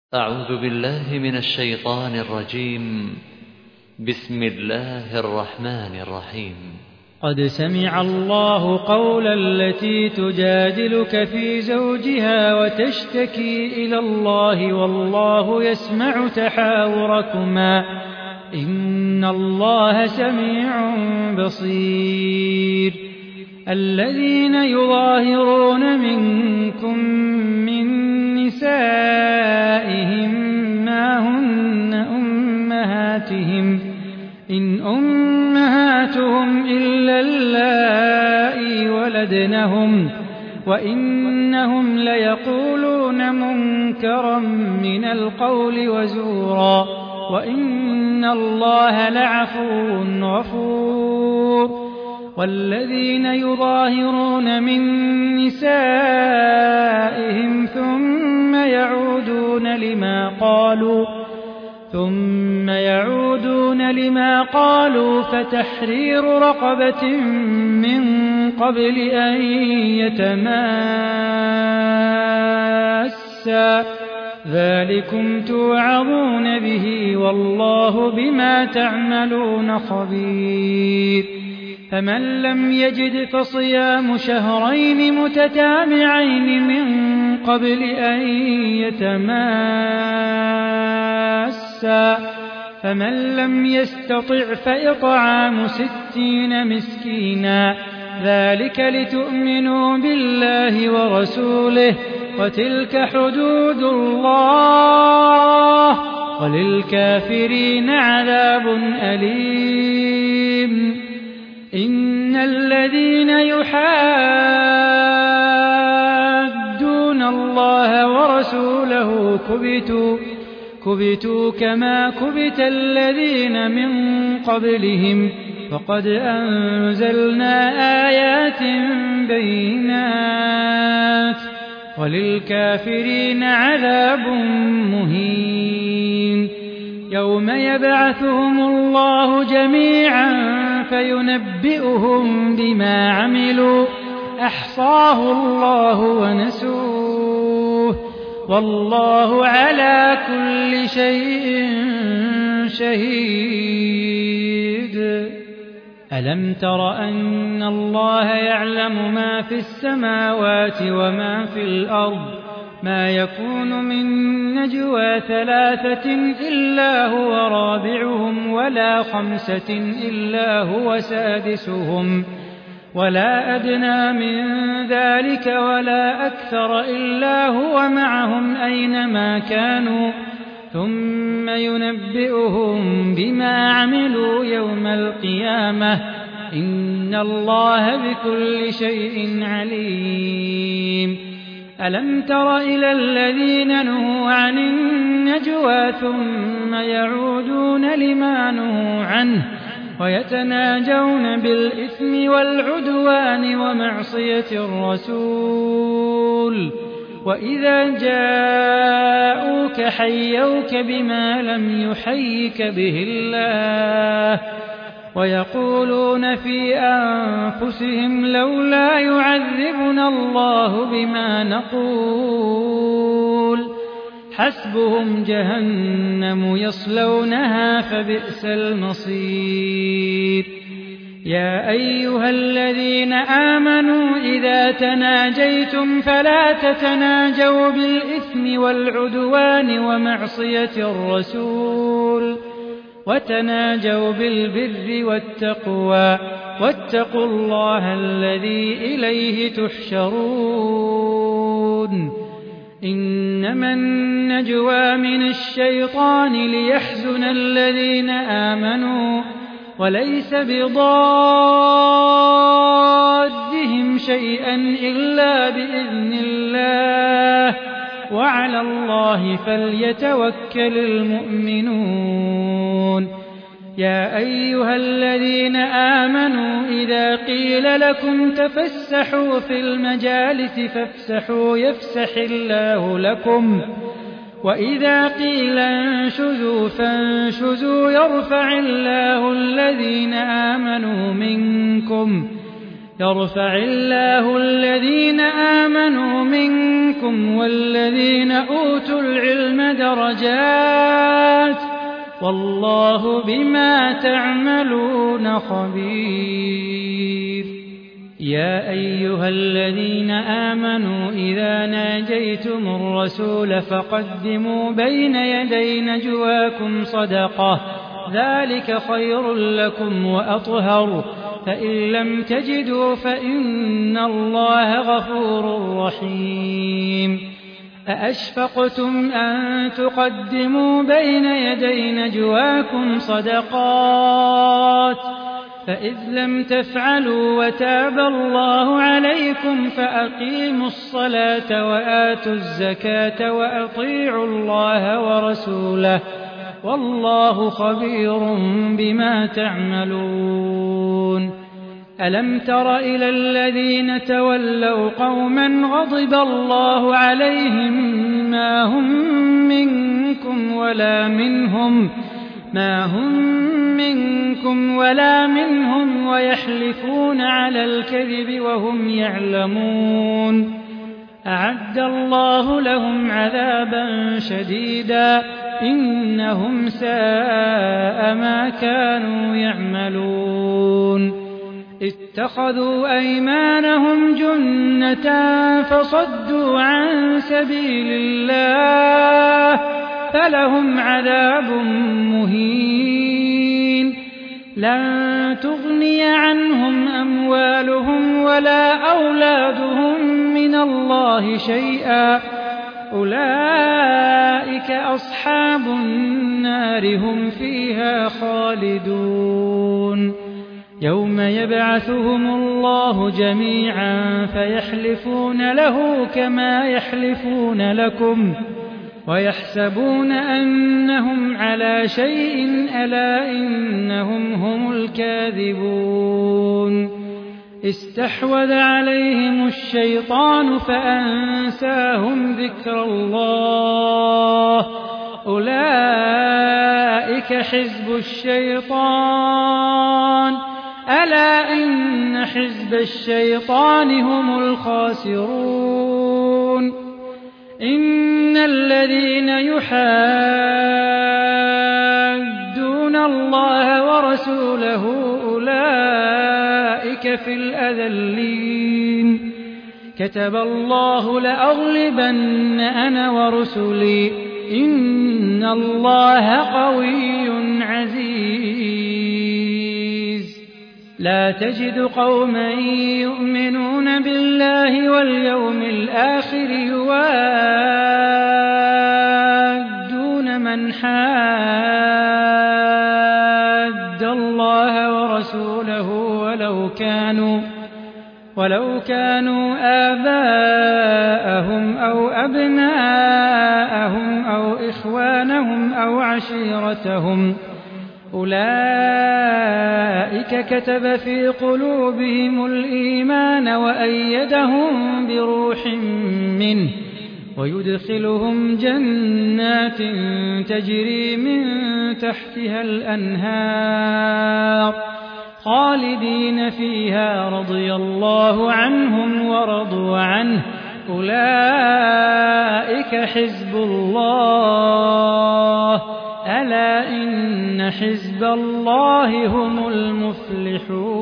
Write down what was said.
أعوذ بالله من الشيطان الرجيم. بسم الله الرحمن الرحيم. قد سمع الله قول التي تجادلك في زوجها وتشتكي إلى الله والله يسمع تحاوركما إن الله سميع بصير. الذين يظاهرون منكم من نسائهم ما هن أمهاتهم إن أمهاتهم إلا اللائي ولدنهم وإنهم ليقولون منكرا من القول وزورا وإن الله لعفو غفور. والذين يظاهرون من نسائهم ثم يعودون لما قالوا فتحرير رقبة من قبل أن يتماسا ذلكم توعظون به والله بما تعملون خبير. فمن لم يجد فصيام شهرين متتابعين من قبل أن يتماسا فمن لم يستطع فإطعام 60 مسكينا ذلك لتؤمنوا بالله ورسوله وتلك حدود الله وللكافرين عذاب أليم. إن الذين يحادون الله ورسوله كبتوا كما كبت الذين من قبلهم وقد أنزلنا آيات بينات وللكافرين عذاب مهين. يوم يبعثهم الله جميعا فينبئهم بما عملوا أحصاه الله ونسوه والله على كل شيء شهيد. ألم تر أن الله يعلم ما في السماوات وما في الأرض ما يكون من نجوى 3 إلا هو رابعهم ولا 5 إلا هو سادسهم ولا أدنى من ذلك ولا أكثر إلا هو معهم أينما كانوا ثم ينبئهم بما عملوا يوم القيامة إن الله بكل شيء عليم. ألم تر إلى الذين نهوا عن النجوى ثم يعودون لما نهوا عنه ويتناجون بالإثم والعدوان ومعصية الرسول وإذا جاءوك حيوك بما لم يحيك به الله ويقولون في أنفسهم لولا يعذبنا الله بما نقول حسبهم جهنم يصلونها فبئس المصير. يا أيها الذين آمنوا إذا تناجيتم فلا تتناجوا بالإثم والعدوان ومعصية الرسول وتناجوا بالبر والتقوى واتقوا الله الذي إليه تحشرون. إنما النجوى من الشيطان ليحزن الذين آمنوا وليس بضارهم شيئا إلا بإذن الله وعلى الله فليتوكل المؤمنون. يا أيها الذين آمنوا إذا قيل لكم تفسحوا في المجالس فافسحوا يفسح الله لكم وإذا قيل انشزوا فانشزوا يرفع الله الذين آمنوا منكم منكم والذين أوتوا العلم درجات والله بما تعملون خبير. يا أيها الذين آمنوا إذا ناجيتم الرسول فقدموا بين يدي نجواكم صدقة ذلك خير لكم وأطهر فإن لم تجدوا فإن الله غفور رحيم. أأشفقتم أن تقدموا بين يدي نجواكم صدقات فإذ لم تفعلوا وتاب الله عليكم فأقيموا الصلاة وآتوا الزكاة وأطيعوا الله ورسوله والله خبير بما تعملون. ألم تر إلى الذين تولوا قوما غضب الله عليهم ما هم منكم ولا منهم ويحلفون على الكذب وهم يعلمون أعد الله لهم عذابا شديدا إنهم ساء ما كانوا يعملون. اتخذوا أيمانهم جنة فصدوا عن سبيل الله فلهم عذاب مهين. لن تغني عنهم أموالهم ولا أولادهم من الله شيئا أولئك أصحاب النار هم فيها خالدون. يوم يبعثهم الله جميعا فيحلفون له كما يحلفون لكم ويحسبون أنهم على شيء ألا إنهم هم الكاذبون. استحوذ عليهم الشيطان فأنساهم ذكر الله أولئك حزب الشيطان ألا إن حزب الشيطان هم الخاسرون. إن الذين يحادون الله ورسوله أولئك في الأذلين. كتب الله لأغلبن أنا ورسلي إن الله قوي عزيز. لا تجد قوما يؤمنون بالله واليوم الآخر يوادون من حاد الله ورسوله ولو كانوا آباءهم أو أبناءهم أو إخوانهم أو عشيرتهم أولئك كتب في قلوبهم الإيمان وأيدهم بروح منه ويدخلهم جنات تجري من تحتها الأنهار خالدين فيها رضي الله عنهم ورضوا عنه أولئك حزب الله ألا إن حزب الله هم المفلحون.